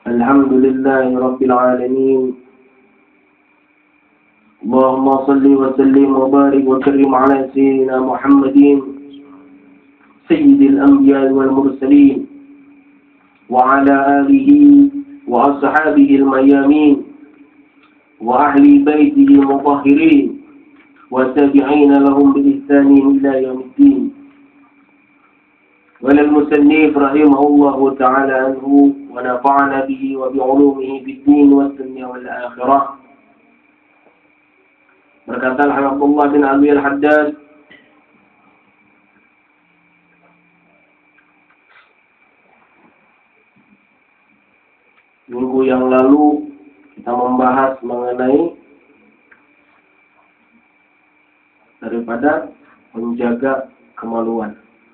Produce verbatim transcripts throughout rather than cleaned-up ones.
الحمد لله رب العالمين اللهم صل وسلم وبارك وكرم على سيدنا محمد سيد الأنبياء والمرسلين وعلى آله وأصحابه الميامين وأهل بيته المطهرين وتابعين لهم بإحسان إلى يوم الدين. وللمصنف رحمه الله تعالى عنه ونفعنا به وبعلومه في الدين والدنيا والآخرة. Berkata Abdullah bin Abi al-Haddad, minggu yang lalu kita membahas mengenai daripada menjaga kemaluan.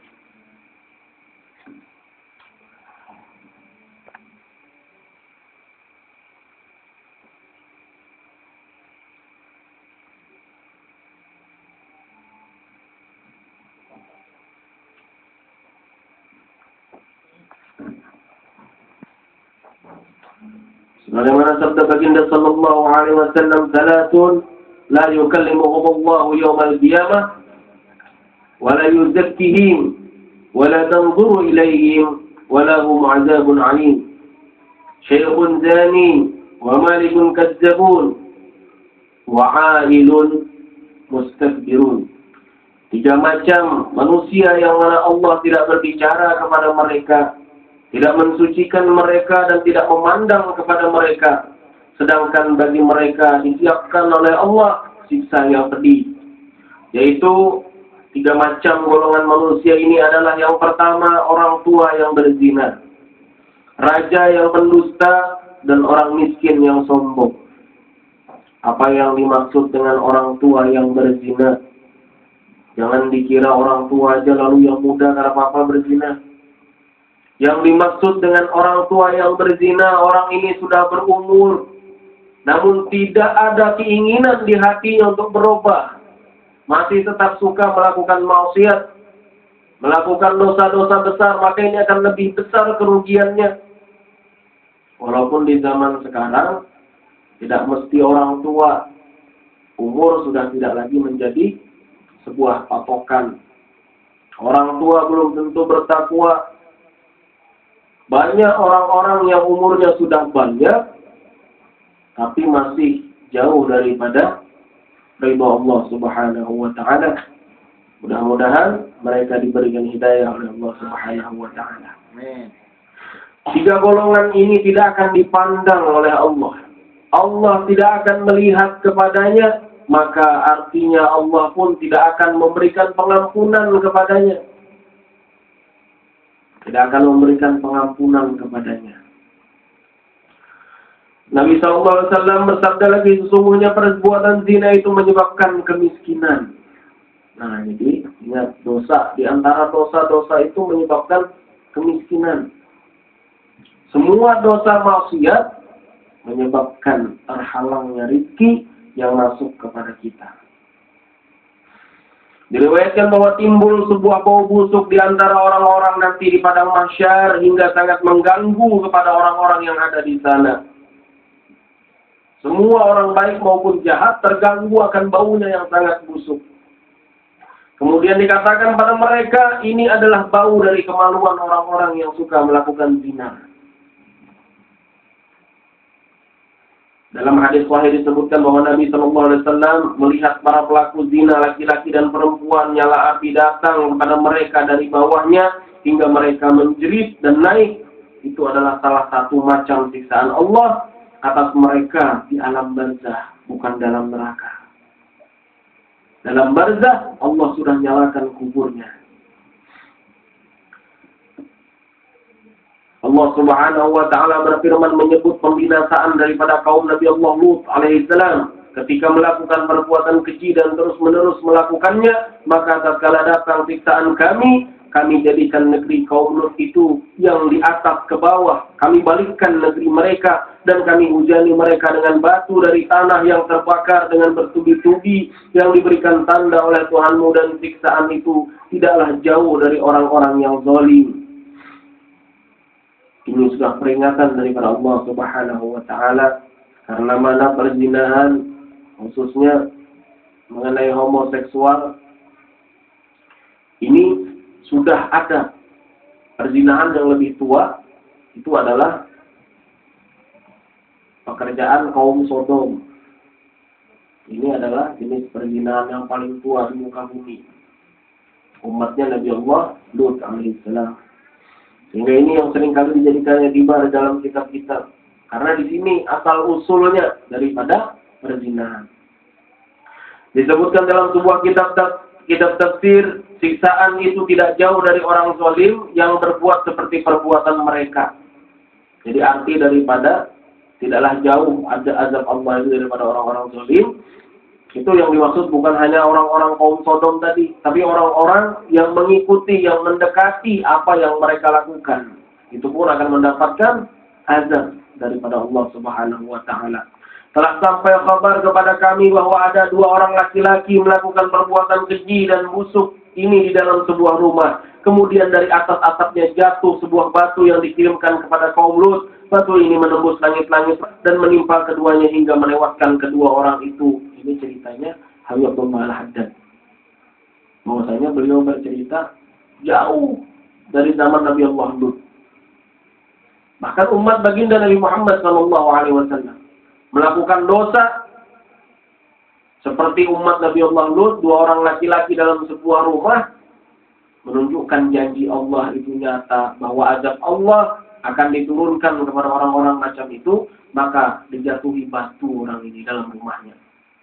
Sebagaimana sabda baginda sallallahu alaihi wasallam, "Salatun la yukallimuhum Allah yawmal qiyamah wa la yuzakkihim wa la tanzuru ilayhim wa lahum 'adzabun 'alim. Syaikhun zani wa malikun kadzabun wa 'ailun mustakbirun." Tiga macam manusia yang mana Allah tidak berbicara kepada mereka, tidak mensucikan mereka dan tidak memandang kepada mereka. Sedangkan bagi mereka disiapkan oleh Allah siksa yang pedih. Yaitu tiga macam golongan manusia ini adalah yang pertama orang tua yang berzina, raja yang pendusta, dan orang miskin yang sombong. Apa yang dimaksud dengan orang tua yang berzina? Jangan dikira orang tua aja lalu yang muda karena apa-apa berzina. Yang dimaksud dengan orang tua yang berzina, orang ini sudah berumur, namun tidak ada keinginan di hatinya untuk berubah. Masih tetap suka melakukan maksiat, melakukan dosa-dosa besar, maka ini akan lebih besar kerugiannya. Walaupun di zaman sekarang, tidak mesti orang tua, umur sudah tidak lagi menjadi sebuah patokan. Orang tua belum tentu bertakwa. Banyak orang-orang yang umurnya sudah banyak, tapi masih jauh daripada ridha Allah Subhanahu wa Ta'ala. Mudah-mudahan mereka diberikan hidayah oleh Allah Subhanahu wa Ta'ala. Tiga golongan ini tidak akan dipandang oleh Allah. Allah tidak akan melihat kepadanya, maka artinya Allah pun tidak akan memberikan pengampunan kepadanya. Tidak akan memberikan pengampunan kepadanya. Nabi shallallahu alaihi wasallam bersabda lagi, sesungguhnya perbuatan zina itu menyebabkan kemiskinan. Nah, jadi ingat, dosa di antara dosa-dosa itu menyebabkan kemiskinan. Semua dosa maksiat menyebabkan terhalangnya rezeki yang masuk kepada kita. Diriwayatkan bahwa timbul sebuah bau busuk di antara orang-orang nanti di padang mahsyar hingga sangat mengganggu kepada orang-orang yang ada di sana. Semua orang baik maupun jahat terganggu akan baunya yang sangat busuk. Kemudian dikatakan pada mereka, ini adalah bau dari kemaluan orang-orang yang suka melakukan zina. Dalam hadis sahih disebutkan bahwa Nabi shallallahu alaihi wasallam melihat para pelaku zina laki-laki dan perempuan, nyala api datang kepada mereka dari bawahnya hingga mereka menjerit dan naik. Itu adalah salah satu macam siksaan Allah atas mereka di alam barzah, bukan dalam neraka. Dalam barzah Allah sudah nyalakan kuburnya. Allah Subhanahu wa Ta'ala berfirman menyebut pembinasaan daripada kaum Nabi Allah Lut alaihissalam ketika melakukan perbuatan keji dan terus-menerus melakukannya, maka tatkala datang siksaan kami, kami jadikan negeri kaum Lut itu yang di atas ke bawah, kami balikkan negeri mereka dan kami hujani mereka dengan batu dari tanah yang terbakar dengan bertubi-tubi yang diberikan tanda oleh Tuhanmu, dan siksaan itu tidaklah jauh dari orang-orang yang zalim. Ini sudah peringatan daripada Allah Subhanahu wa taala, karena mana perzinahan khususnya mengenai homoseksual ini sudah ada. Perzinahan yang lebih tua itu adalah pekerjaan kaum Sodom. Ini adalah jenis perzinahan yang paling tua di muka bumi. Umatnya Nabi Allah Lut alaihissalam. Sehingga ini yang seringkali dijadikannya riba dalam kitab-kitab. Karena di sini asal usulnya daripada perzinahan. Disebutkan dalam sebuah kitab kitab tafsir, siksaan itu tidak jauh dari orang zalim yang berbuat seperti perbuatan mereka. Jadi arti daripada tidaklah jauh ada azab Allah itu daripada orang-orang zalim. Itu yang dimaksud bukan hanya orang-orang kaum Sodom tadi, tapi orang-orang yang mengikuti, yang mendekati apa yang mereka lakukan. Itu pun akan mendapatkan azab daripada Allah Subhanahu wa taala. Telah sampai kabar kepada kami bahwa ada dua orang laki-laki melakukan perbuatan keji dan busuk ini di dalam sebuah rumah. Kemudian dari atas atapnya jatuh sebuah batu yang dikirimkan kepada kaum Lut. Batu ini menembus langit-langit dan menimpa keduanya hingga melewatkan kedua orang itu. Ini ceritanya Habib Abdullah Al-Haddad. Bahwasanya beliau bercerita jauh dari zaman Nabi Allah Lut. Bahkan umat baginda Nabi Muhammad shallallahu alaihi wasallam melakukan dosa seperti umat Nabi Allah Lut, dua orang laki-laki dalam sebuah rumah, menunjukkan janji Allah itu nyata, bahwa azab Allah akan diturunkan kepada orang-orang macam itu, maka dijatuhi batu orang ini dalam rumahnya.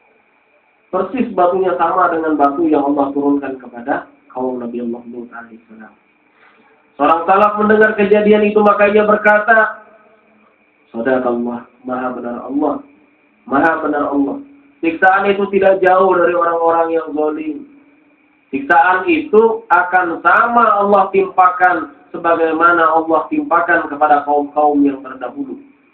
Persis batunya sama dengan batu yang Allah turunkan kepada kaum Nabi Allah Lut alaihissalam. Seorang salaf mendengar kejadian itu, maka ia berkata, Sadaqallah, maha benar Allah, maha benar Allah. Siksaan itu tidak jauh dari orang-orang yang zalim. Siksaan itu akan sama Allah timpakan sebagaimana Allah timpakan kepada kaum-kaum yang terdahulu.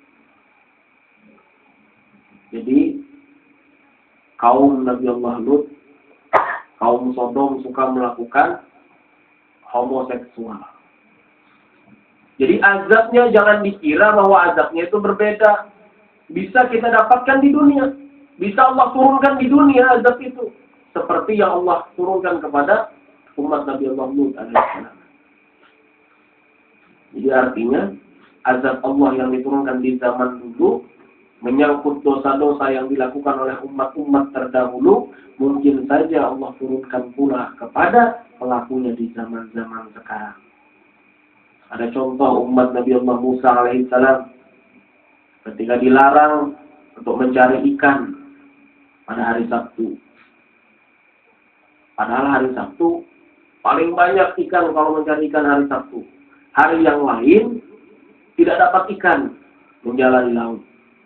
Jadi kaum Nabi Allah Lut, kaum Sodom suka melakukan homoseksual. Jadi azabnya jangan dikira bahwa azabnya itu berbeda. Bisa kita dapatkan di dunia. Bisa Allah turunkan di dunia azab itu. Seperti yang Allah turunkan kepada umat Nabi Allah Lut alaihissalam. Jadi artinya azab Allah yang diturunkan di zaman dulu menyangkut dosa-dosa yang dilakukan oleh umat-umat terdahulu, mungkin saja Allah turunkan pula kepada pelakunya di zaman-zaman sekarang. Ada contoh umat Nabi Allah Musa alaihissalam ketika dilarang untuk mencari ikan pada hari Sabtu. Padahal hari Sabtu paling banyak ikan kalau mencari ikan hari Sabtu. Hari yang lain tidak dapat ikan menjalani laut.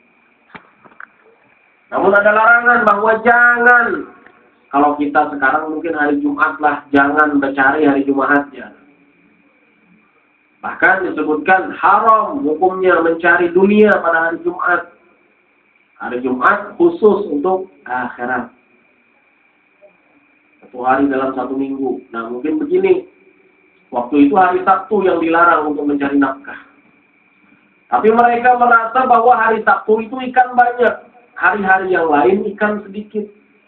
Namun ada larangan bahwa jangan, kalau kita sekarang mungkin hari Jumat lah, jangan mencari hari Jumatnya. Bahkan disebutkan haram hukumnya mencari dunia pada hari Jumat. Hari Jumat khusus untuk akhirat. Satu hari dalam satu minggu. Nah mungkin begini, waktu itu hari Sabtu yang dilarang untuk mencari nafkah. Tapi mereka merasa bahwa hari Sabtu itu ikan banyak. Hari-hari yang lain ikan sedikit.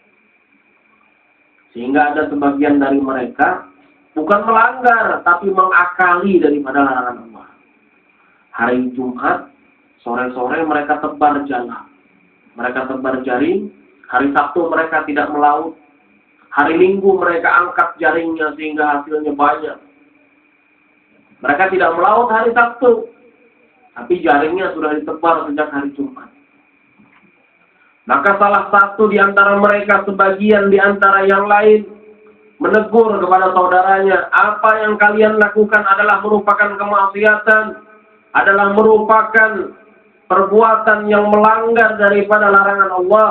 Sehingga ada sebagian dari mereka bukan melanggar, tapi mengakali daripada larangan Allah. Hari Jumat, sore-sore mereka tebar jala. Mereka tebar jaring. Hari Sabtu mereka tidak melaut. Hari Minggu mereka angkat jaringnya sehingga hasilnya banyak. Mereka tidak melaut hari Sabtu. Tapi jaringnya sudah ditebar sejak hari Jumat. Maka salah satu di antara mereka, sebagian di antara yang lain, menegur kepada saudaranya, apa yang kalian lakukan adalah merupakan kemaksiatan, adalah merupakan perbuatan yang melanggar daripada larangan Allah.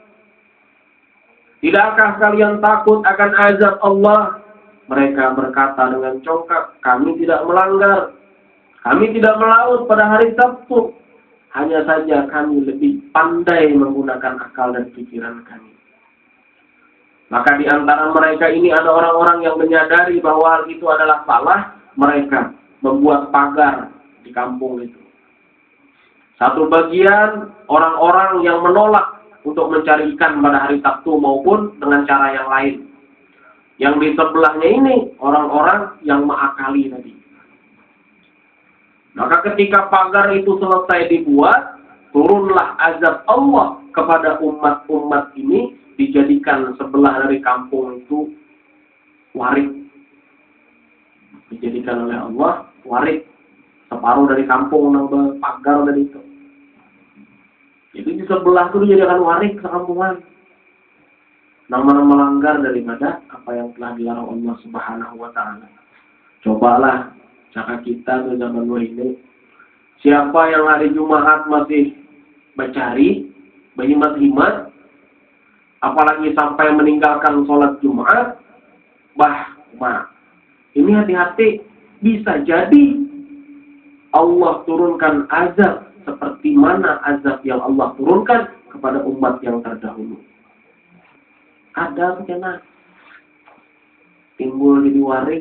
Tidakkah kalian takut akan azab Allah? Mereka berkata dengan congkak, kami tidak melanggar, kami tidak melaut pada hari Sabtu. Hanya saja kami lebih pandai menggunakan akal dan pikiran kami. Maka di antara mereka ini ada orang-orang yang menyadari bahwa hal itu adalah salah. Mereka membuat pagar di kampung itu. Satu bagian orang-orang yang menolak untuk mencari ikan pada hari Sabtu maupun dengan cara yang lain. Yang di sebelahnya ini orang-orang yang mengakali tadi. Maka ketika pagar itu selesai dibuat, turunlah azab Allah kepada umat-umat ini, dijadikan sebelah dari kampung itu warik. Dijadikan oleh Allah warik. Separuh dari kampung nang pagar dari itu. Jadi di sebelah itu dijadikan warik sekampungan. Nang melanggar daripada apa yang telah dilarang Allah Subhanahu wa taala. Cobalah cara kita di zaman ini. Siapa yang hari Jumat masih mencari, berhimat-himat, apalagi sampai meninggalkan sholat Jumat, bah, bah, ini hati-hati, bisa jadi Allah turunkan azab seperti mana azab yang Allah turunkan kepada umat yang terdahulu. Ada bencana timbul jadi warik,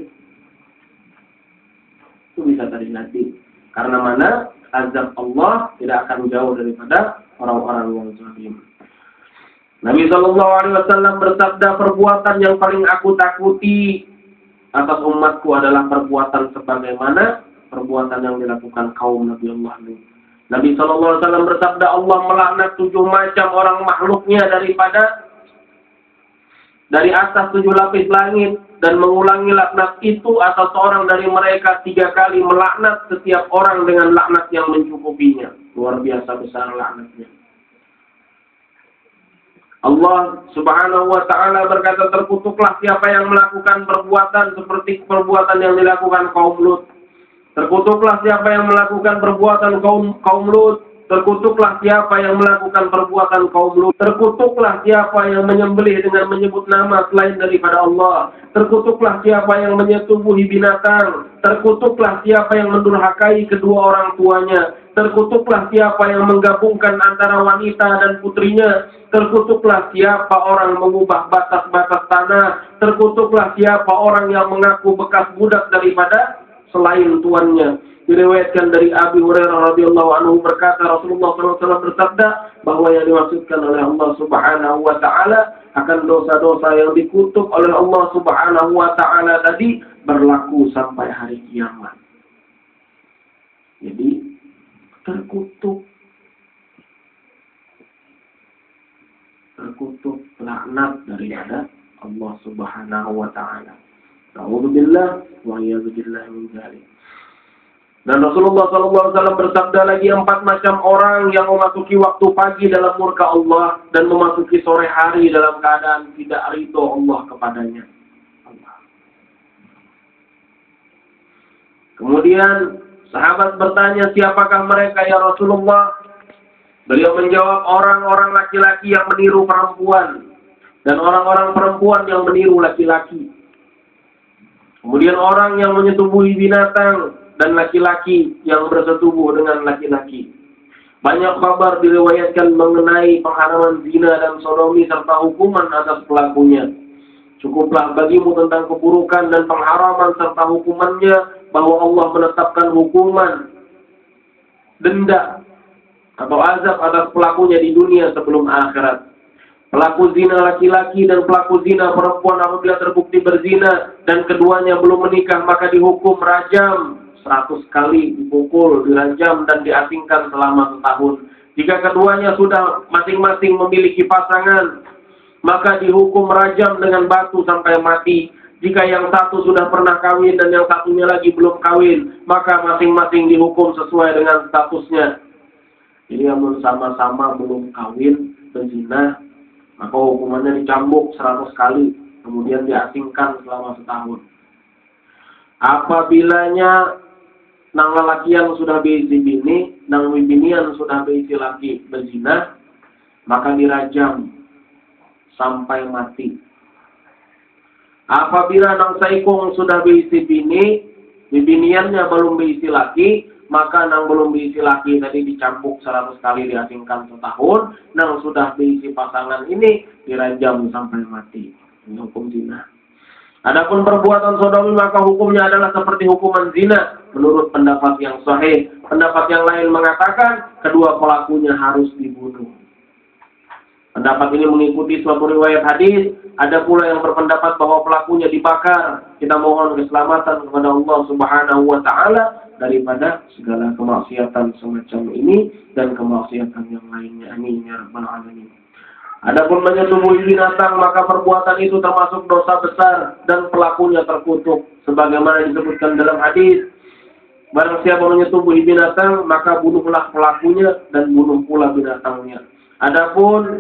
itu bisa terjadi. Karena mana azab Allah tidak akan jauh daripada orang-orang yang zalim. Nabi Shallallahu Alaihi Wasallam bersabda, perbuatan yang paling aku takuti atas umatku adalah perbuatan sebagaimana perbuatan yang dilakukan kaum Nabi Allah Nuh. Nabi Shallallahu Alaihi Wasallam bersabda, Allah melaknat tujuh macam orang makhluknya daripada dari atas tujuh lapis langit, dan mengulangi laknat itu atas seorang dari mereka tiga kali, melaknat setiap orang dengan laknat yang mencukupinya. Luar biasa besar laknatnya. Allah Subhanahu wa taala berkata, terkutuklah siapa yang melakukan perbuatan seperti perbuatan yang dilakukan kaum Lut. Terkutuklah siapa yang melakukan perbuatan kaum kaum Lut. Terkutuklah siapa yang melakukan perbuatan kaum Lut. Terkutuklah siapa yang menyembelih dengan menyebut nama selain daripada Allah. Terkutuklah siapa yang menyetubuhi binatang. Terkutuklah siapa yang mendurhakai kedua orang tuanya. Terkutuklah siapa yang menggabungkan antara wanita dan putrinya. Terkutuklah siapa orang mengubah batas-batas tanah. Terkutuklah siapa orang yang mengaku bekas budak daripada selain tuannya. Diriwayatkan dari Abi Hurairah radhiyallahu anhu berkata, Rasulullah shallallahu alaihi wasallam bersabda bahwa yang dimaksudkan oleh Allah Subhanahu wa taala akan dosa-dosa yang dikutuk oleh Allah Subhanahu wa taala tadi berlaku sampai hari kiamat. Jadi terkutuk terkutuk laknat daripada Allah Subhanahu wa taala. A'udzubillah wa a'udzubillah min dzalik. Dan Rasulullah shallallahu alaihi wasallam bersabda lagi, empat macam orang yang memasuki waktu pagi dalam murka Allah dan memasuki sore hari dalam keadaan tidak ridho Allah kepadanya. Allah. Kemudian sahabat bertanya, siapakah mereka ya Rasulullah? Beliau menjawab, orang-orang laki-laki yang meniru perempuan dan orang-orang perempuan yang meniru laki-laki. Kemudian orang yang menyetubuhi binatang dan laki-laki yang bersetubuh dengan laki-laki. Banyak kabar diriwayatkan mengenai pengharaman zina dan sodomi serta hukuman atas pelakunya. Cukuplah bagimu tentang keburukan dan pengharaman serta hukumannya bahwa Allah menetapkan hukuman denda atau azab atas pelakunya di dunia sebelum akhirat. Pelaku zina laki-laki dan pelaku zina perempuan apabila terbukti berzina dan keduanya belum menikah maka dihukum rajam seratus kali, dipukul, dirajam dan diasingkan selama setahun. Jika keduanya sudah masing-masing memiliki pasangan, maka dihukum rajam dengan batu sampai mati. Jika yang satu sudah pernah kawin dan yang satunya lagi belum kawin, maka masing-masing dihukum sesuai dengan statusnya. Jadi yang sama-sama belum kawin, berzina, maka hukumannya dicambuk seratus kali, kemudian diasingkan selama setahun. Apabilanya nang lelakian sudah berisi bini, nang binian sudah berisi laki berzina, maka dirajam sampai mati. Apabila nang saikung sudah berisi bini, biniannya belum berisi laki, maka nang belum berisi laki tadi dicambuk seratus kali, diasingkan setahun. Nang sudah berisi pasangan ini dirajam sampai mati. Ini hukum zina. Adapun perbuatan sodomi maka hukumnya adalah seperti hukuman zina menurut pendapat yang sahih. Pendapat yang lain mengatakan kedua pelakunya harus dibunuh. Pendapat ini mengikuti suatu riwayat hadis. Ada pula yang berpendapat bahwa pelakunya dibakar. Kita mohon keselamatan kepada Allah Subhanahu wa taala daripada segala kemaksiatan semacam ini dan kemaksiatan yang lainnya. Amin ya rabbal alamin. Adapun menyetubuhi binatang maka perbuatan itu termasuk dosa besar dan pelakunya terkutuk sebagaimana disebutkan dalam hadis. Barang siapa menyetubuhi binatang maka bunuhlah pelakunya dan bunuh pula binatangnya. Adapun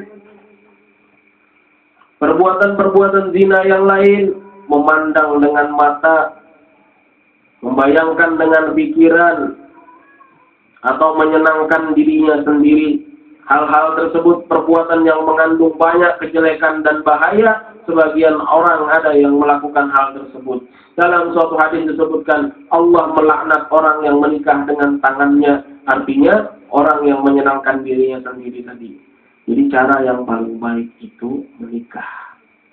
perbuatan-perbuatan zina yang lain, memandang dengan mata, membayangkan dengan pikiran, atau menyenangkan dirinya sendiri. Hal-hal tersebut perbuatan yang mengandung banyak kejelekan dan bahaya. Sebagian orang ada yang melakukan hal tersebut. Dalam suatu hadis disebutkan, Allah melaknat orang yang menikah dengan tangannya. Artinya, orang yang menyenangkan dirinya sendiri tadi. Jadi cara yang paling baik itu menikah.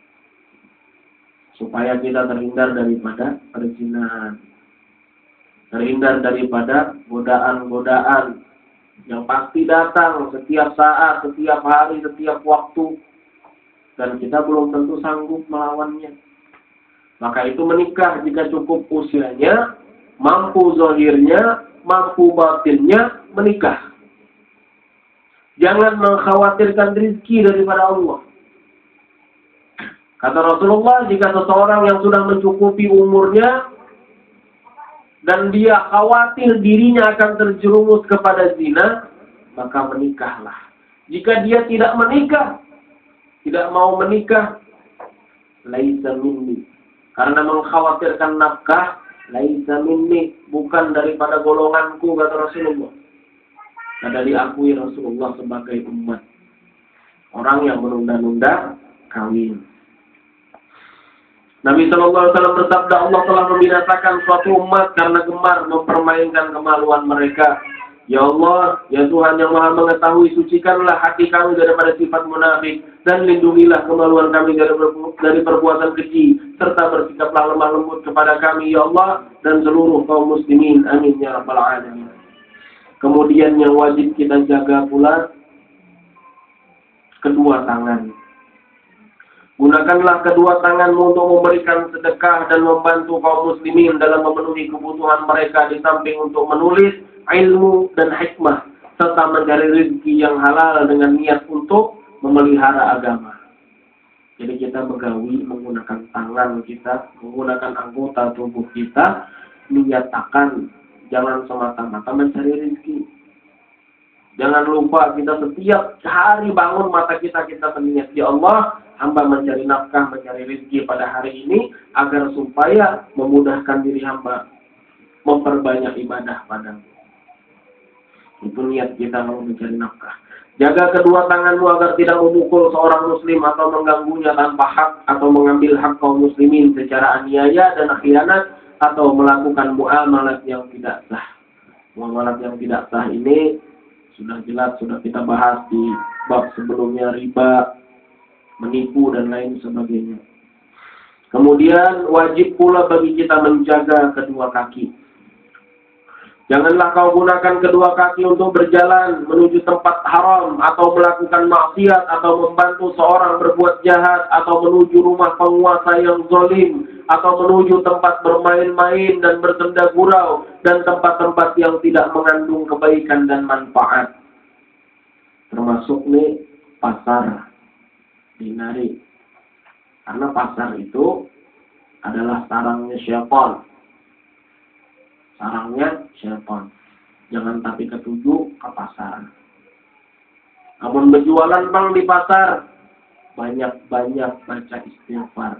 Supaya kita terhindar daripada perzinahan. Terhindar daripada godaan-godaan yang pasti datang setiap saat, setiap hari, setiap waktu. Dan kita belum tentu sanggup melawannya. Maka itu menikah jika cukup usianya, mampu zahirnya, mampu batinnya, menikah. Jangan mengkhawatirkan rezeki daripada Allah. Kata Rasulullah, jika seseorang yang sudah mencukupi umurnya dan dia khawatir dirinya akan terjerumus kepada zina, maka menikahlah. Jika dia tidak menikah, tidak mau menikah, laisa minni. Karena mengkhawatirkan nafkah, laisa minni, bukan daripada golonganku, kata Rasulullah. Ada diakui Rasulullah sebagai umat. Orang yang menunda-nunda kawin. Nabi Shallallahu Alaihi Wasallam bersabda, Allah telah membinasakan suatu umat karena gemar mempermainkan kemaluan mereka. Ya Allah, ya Tuhan yang Maha mengetahui, sucikanlah hati kami daripada sifat munafik dan lindungilah kemaluan kami dari, dari perbuatan keji, serta bersikaplah lemah lembut kepada kami, ya Allah, dan seluruh kaum muslimin. Amin ya rabbal alamin. Kemudian yang wajib kita jaga pula kedua tangan. Gunakanlah kedua tanganmu untuk memberikan sedekah dan membantu kaum muslimin dalam memenuhi kebutuhan mereka di samping untuk menulis ilmu dan hikmah serta mencari rezeki yang halal dengan niat untuk memelihara agama. Jadi kita begawi menggunakan tangan kita, menggunakan anggota tubuh kita, niatakan jangan semata-mata mencari rezeki. Jangan lupa kita setiap hari bangun mata kita, kita berniat, ya Allah, hamba mencari nafkah, mencari rezeki pada hari ini, agar supaya memudahkan diri hamba memperbanyak ibadah padamu. Itu niat kita mau mencari nafkah. Jaga kedua tanganmu agar tidak memukul seorang muslim atau mengganggunya tanpa hak, atau mengambil hak kaum muslimin secara aniaya dan khianat, atau melakukan muamalat yang tidak sah. Muamalat yang tidak sah ini sudah jelas, sudah kita bahas di bab sebelumnya, riba, menipu, dan lain sebagainya. Kemudian wajib pula bagi kita menjaga kedua kaki. Janganlah kau gunakan kedua kaki untuk berjalan menuju tempat haram, atau melakukan maksiat, atau membantu seorang berbuat jahat, atau menuju rumah penguasa yang zalim, atau menuju tempat bermain-main dan bersenda gurau, dan tempat-tempat yang tidak mengandung kebaikan dan manfaat. Termasuk nih pasar, dinari. Karena pasar itu adalah sarangnya syaitan. Sarangnya syaitan. Jangan tapi ketujuh ke pasar. Namun berjualan bang di pasar, banyak-banyak baca istighfar.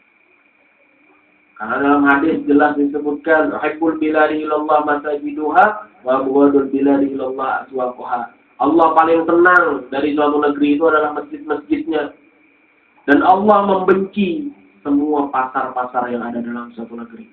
Karena dalam hadis jelas disebutkan, "Uhibbul biladi ilallah masajiduha wa abghadul biladi ilallah aswaquha." Allah paling senang dari suatu negeri itu adalah masjid-masjidnya. Dan Allah membenci semua pasar-pasar yang ada dalam suatu negeri.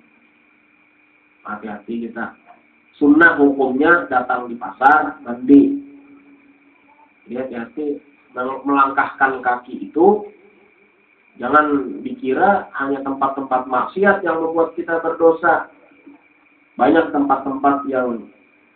Hati-hati kita. Sunnah hukumnya datang di pasar, mandi. Jadi hati-hati melangkahkan kaki itu Jangan dikira hanya tempat-tempat maksiat yang membuat kita berdosa. Banyak tempat-tempat yang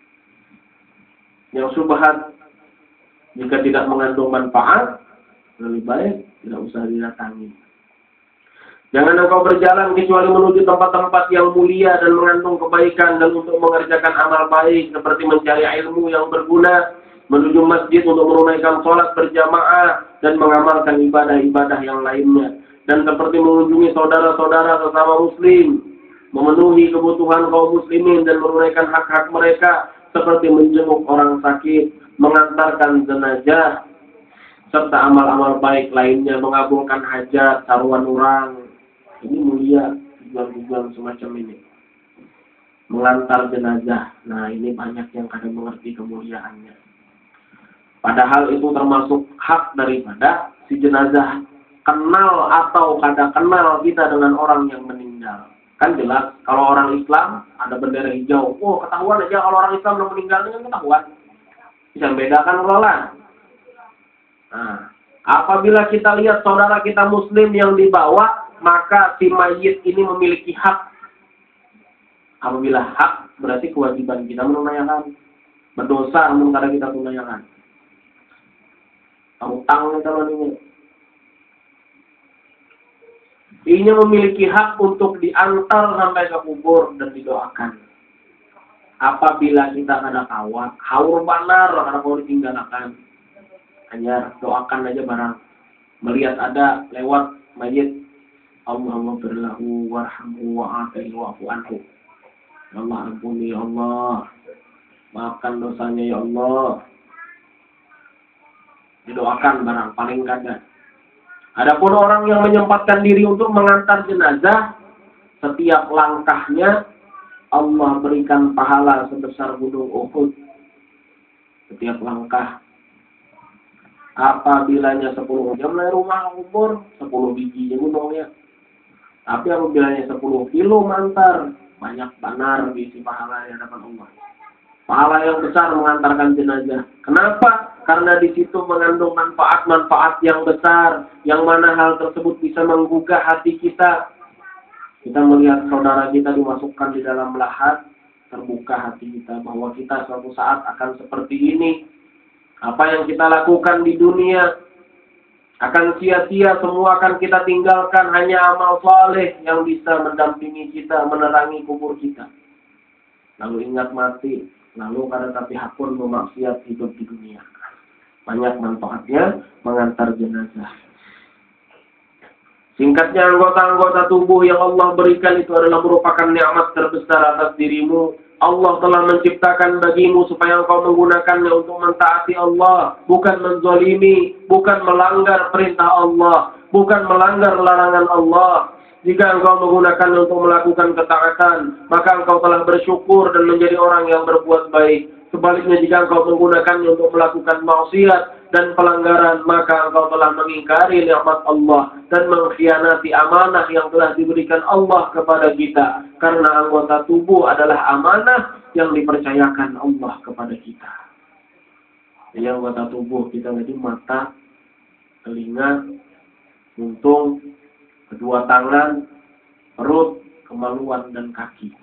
yang subhat, jika tidak mengandung manfaat, lebih baik tidak usah didatangi. Jangan engkau berjalan kecuali menuju tempat-tempat yang mulia dan mengandung kebaikan dan untuk mengerjakan amal baik seperti mencari ilmu yang berguna, menuju masjid untuk menunaikan sholat berjamaah dan mengamalkan ibadah-ibadah yang lainnya. Dan seperti mengunjungi saudara-saudara sesama muslim, memenuhi kebutuhan kaum muslimin dan menunaikan hak-hak mereka seperti menjenguk orang sakit, mengantarkan jenazah, serta amal-amal baik lainnya, mengabulkan hajat, taruhan orang. Ini mulia tujuan-tujuan semacam ini. Mengantar jenazah. Nah, ini banyak yang kadang mengerti kemuliaannya. Padahal itu termasuk hak daripada si jenazah. Kenal atau kada kenal kita dengan orang yang meninggal. Kan jelas, kalau orang Islam ada bendera hijau. Oh, ketahuan aja kalau orang Islam yang meninggal dengan ketahuan. Bisa bedakan lola. Nah, apabila kita lihat saudara kita muslim yang dibawa, maka si mayit ini memiliki hak. Apabila hak, berarti kewajiban kita menunaikan. Berdosa namun karena kita tunaikan. Utang kalau ini. Ini memiliki hak untuk diantar sampai ke kubur dan didoakan. Apabila kita kada kawat, haur banar karena kau ditinggalkan. Hanya doakan aja barang. Melihat ada lewat mayit, Allahumma firlahu warhamhu wa'afihi wa'fu anhu. Allah ampuni ya Allah. Maafkan dosanya ya Allah. Didoakan barang paling kada. Adapun orang yang menyempatkan diri untuk mengantar jenazah, setiap langkahnya Allah berikan pahala sebesar gunung Uhud. Setiap langkah. Apabilanya sepuluh jam dari rumah kubur, sepuluh biji gunungnya. Tapi apabilanya sepuluh kilo mantar, banyak banar diisi pahala di hadapan Allah. Pahala yang besar mengantarkan jenazah. Kenapa? Karena di situ mengandung manfaat-manfaat yang besar, yang mana hal tersebut bisa menggugah hati kita. Kita melihat saudara kita dimasukkan di dalam lahat, terbuka hati kita bahwa kita suatu saat akan seperti ini. Apa yang kita lakukan di dunia akan sia-sia, semua akan kita tinggalkan, hanya amal saleh yang bisa mendampingi kita, menerangi kubur kita. Lalu ingat mati, lalu kada tapi hakun memaksiat hidup di dunia. Banyak manfaatnya mengantar jenazah. Singkatnya, anggota-anggota tubuh yang Allah berikan itu adalah merupakan nikmat terbesar atas dirimu. Allah telah menciptakan bagimu supaya engkau menggunakannya untuk mentaati Allah, bukan menzalimi, bukan melanggar perintah Allah, bukan melanggar larangan Allah. Jika engkau menggunakannya untuk melakukan ketaatan, maka engkau telah bersyukur dan menjadi orang yang berbuat baik. Sebaliknya, jika engkau menggunakannya untuk melakukan maksiat dan pelanggaran, maka engkau telah mengingkari nikmat Allah dan mengkhianati amanah yang telah diberikan Allah kepada kita. Karena anggota tubuh adalah amanah yang dipercayakan Allah kepada kita. Jadi anggota tubuh kita jadi mata, telinga, jantung, kedua tangan, perut, kemaluan, dan kaki.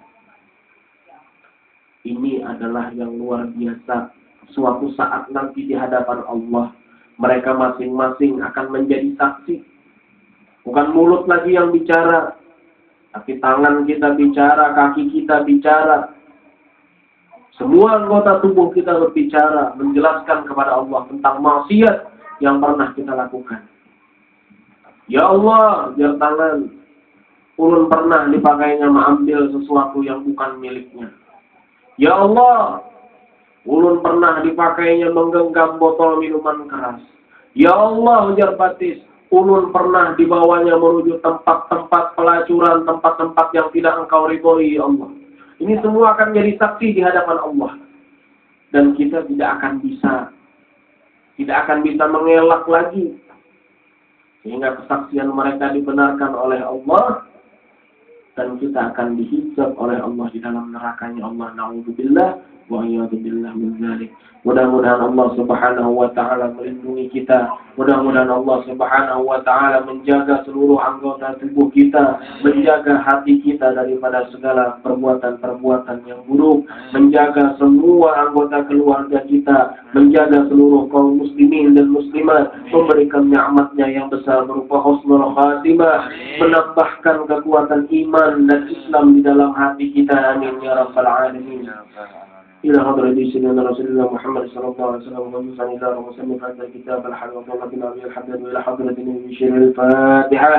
Ini adalah yang luar biasa. Suatu saat nanti di hadapan Allah, mereka masing-masing akan menjadi saksi. Bukan mulut lagi yang bicara, tapi tangan kita bicara, kaki kita bicara. Semua anggota tubuh kita berbicara, menjelaskan kepada Allah tentang maksiat yang pernah kita lakukan. Ya Allah, biar tangan, ulun pernah dipakainya mengambil sesuatu yang bukan miliknya. Ya Allah, ulun pernah dipakainya menggenggam botol minuman keras. Ya Allah, ujar batis, ulun pernah dibawanya menuju tempat-tempat pelacuran, tempat-tempat yang tidak engkau ridhoi, ya Allah. Ini semua akan jadi saksi di hadapan Allah. Dan kita tidak akan bisa, tidak akan bisa mengelak lagi. Sehingga kesaksian mereka dibenarkan oleh Allah. dan kita akan dihijab oleh Allah di dalam nerakanya Allah. Na'udzubillah wa iyadzubillah min dzalik. Mudah-mudahan Allah Subhanahu wa taala melindungi kita. Mudah-mudahan Allah Subhanahu wa taala menjaga seluruh anggota tubuh kita, menjaga hati kita daripada segala perbuatan-perbuatan yang buruk, menjaga semua anggota keluarga kita, menjaga seluruh kaum muslimin dan muslimat, memberikan nikmat-Nya yang besar berupa husnul khatimah, menambahkan kekuatan iman dan Islam di dalam hati kita. Amin ya rabbal alamin. إلى حضرة سيدنا رسول الله محمد صلى الله عليه وسلم ومن إلى وسلم هذا الكتاب الحق وطلب بنا به الحدث وإلى حضرة النبي بشير الفاتحة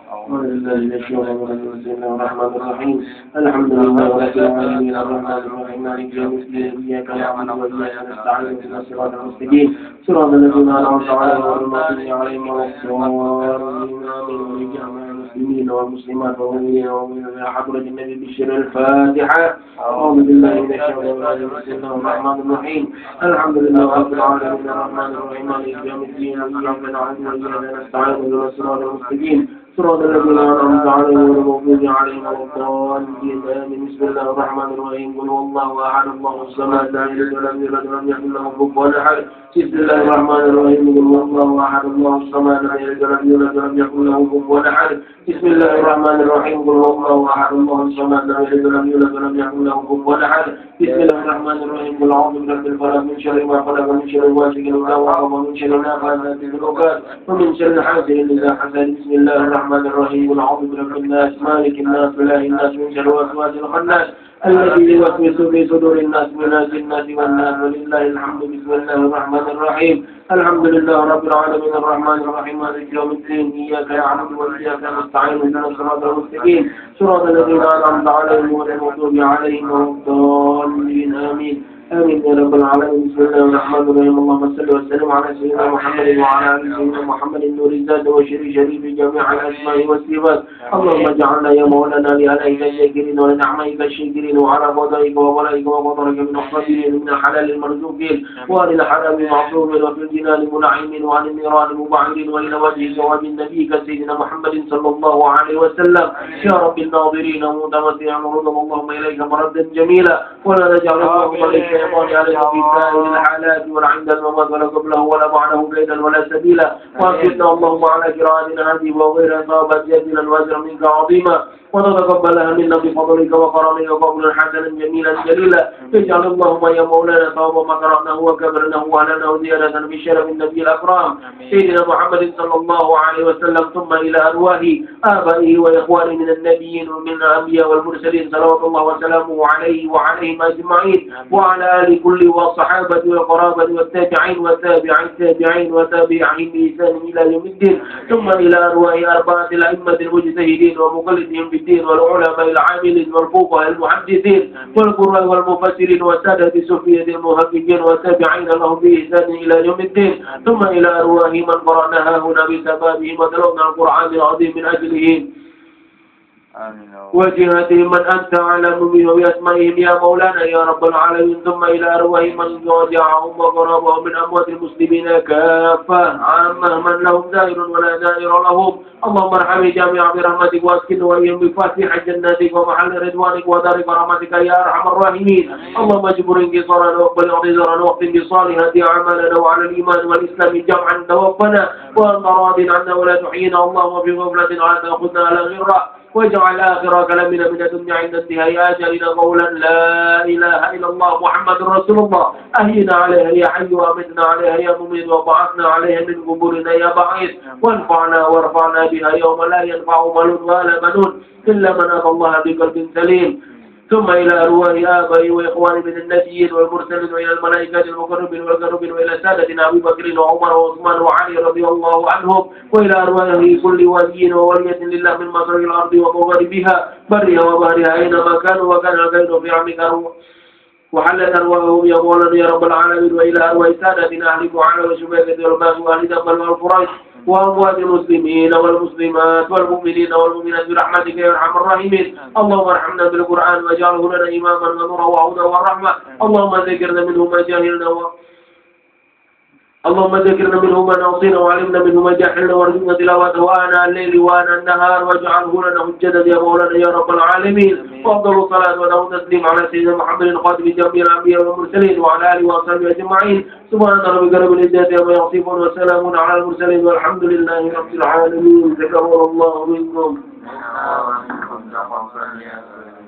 بسم الله الرحمن الرحيم الحمد لله رب العالمين الرحمن الرحيم مالك يوم الدين إياك نعبد وإياك نستعين اهدنا الصراط المستقيم صراط الذين أنعمت عليهم غير المغضوب عليهم ولا الضالين آمين المسلمين والمسلمات والمؤمنين والمؤمنات إلى حضرة النبي بشير الفاتحة أعوذ بالله من الشيطان الرجيم بسم الله الرحمن الرحيم الحمد لله رب العالمين الرحمن الرحيم مالك يوم الدين إياك نعبد وإياك نستعين اهدنا الصراط المستقيم صراط الذين أنعمت عليهم غير المغضوب عليهم ولا الضالين آمين بسم الله الرحمن الرحيم قل هو الله أحد الله الصمد لم يلد ولم يولد ولم يكن له كفوا أحد بسم الله الرحمن الرحيم قل هو الله أحد الله الصمد لم يلد ولم يولد ولم يكن له كفوا أحد بسم الله الرحمن الرحيم قل هو الله أحد الله الصمد لم يلد ولم يولد ولم يكن له كفوا أحد بسم الله الرحمن الرحيم قل أعوذ برب الفلق من شر ما خلق من شر غاسق إذا وقب ومن شر النفاثات في العقد ومن شر حاسد إذا حسد بسم الله الرحمن الرحيم قل أعوذ برب الناس مالك الناس إله الناس من شر الوسواس الخناس الذي يوسوس في صدور الناس من الجنة والناس ولله الحمد بسم الله الرحمن الرحيم الحمد لله رب العالمين الرحمن الرحيم مالك يوم الدين إياك نعبد وإياك نستعين اهدنا الصراط المستقيم صراط الذين أنعمت عليهم غير المغضوب عليهم ولا الضالين آمين آمين يا رب العالمين بسم الله الرحمن الرحيم اللهم صل وسلم على سيدنا محمد وعلى آل سيدنا محمد النور الزاد وشر شريف جميع الأسماء والصفات اللهم اجعلنا يا مولانا لآلائك الشاكرين ولنعمائك الشاكرين وعلى قضائك وولائك وقدرك من الصابرين من الحلال المرزوقين وعن الحرام معصومين وفي الجنان منعمين وعن النيران مبعدين وإلى وجه ثواب نبيك سيدنا محمد صلى الله عليه وسلم يا رب الناظرين متمتعا ورضم اللهم إليك مردا جميلا ولا نجعل اللهم ليس الشيطان عليك في سائر الحالات ولا عند الممات ولا قبله ولا بعده كيدا ولا سبيلا وأكدنا اللهم على قراءتنا هذه وغيرها صابت يدنا الوزر منك عظيما وتتقبلها منا بفضلك وكرمك وقولا حسنا جميلا جليلا اجعل اللهم يا مولانا ثواب ما قرأناه وكبرناه وأهلناه زيادة بشرف النبي الأكرام سيدنا محمد صلى الله عليه وسلم ثم إلى أرواح آبائه وإخوانه من النبيين ومن الأنبياء والمرسلين صلوات الله وسلامه عليه وعليهم أجمعين وعلى آل كل والصحابة والقرابة والتابعين وتابعي التابعين وتابعين بإحسان إلى يوم الدين ثم إلى أرواح أربعة الأئمة المجتهدين ومقلدهم بالدين والعلماء العاملين والفقهاء المحدثين والقراء والمفسرين والسادة الصوفية المحققين والتابعين لهم بإحسان إلى يوم الدين ثم إلى أرواح من قرأناها هنا بسببهم وتلونا القرآن العظيم من أجلهم وجهتهم من أنت أعلم بهم وبأسمائهم يا مولانا يا رب العالمين ثم إلى أرواح من رجعهم وقربهم من أموات المسلمين كافة عامة من لهم دائر ولا دائر لهم اللهم ارحم جميعا برحمتك واسكنه وإيهم بفاتح جناتك ومحل رضوانك ودار كرامتك يا أرحم الراحمين اللهم اجبر انتصارنا واقبل اعتذارنا واختم بصالحة أعمالنا وعلى الإيمان والإسلام جمعا توفنا وأنت راض عنا ولا تحيينا اللهم في غفلة ولا تأخذنا على غرة واجعل آخر كلامنا من الدنيا عند انتهاء أجلنا قولا لا إله إلا الله محمد رسول الله أحينا عليها يا حي وأمتنا عليها يا مميت وبعثنا عليها من قبورنا يا بعيد وانفعنا وارفعنا بها يوم لا ينفع مال ولا بنون إلا من أتى الله بقلب سليم ثم إلى أرواح آبائي وإخواني من النبيين والمرسلين وإلى الملائكة المقربين والقربين وإلى سادتنا أبي بكر وعمر وعثمان وعلي رضي الله عنهم وإلى أرواح كل ولي وولية لله من مصر الأرض ومغربها برها وبحرها أينما كانوا وكان الخير في عمك وحلت أرواحهم يا مولانا يا رب العالمين وإلى أرواح سادتنا أهل وعلى وشبكة والباس وأهل دمل والفرائض وأموات المسلمين والمسلمات والمؤمنين والمؤمنات برحمتك يا أرحم الراحمين اللهم ارحمنا بالقرآن واجعله لنا إماما ونورا وهدى ورحمة اللهم ذكرنا منه ما جاهلنا و... اللهم ذكرنا منه ما نعصينا وعلمنا منه ما جهلنا وارزقنا تلاوته آناء الليل وآناء النهار واجعله لنا حجة يا مولانا يا رب العالمين. وأفضل الصلاة والتسليم على سيدنا محمد خاتم جميع الأنبياء والمرسلين وعلى آله وصحبه أجمعين. سبحان ربك رب العزة عما يصفون وسلام على المرسلين والحمد لله رب العالمين. تقبل الله منكم.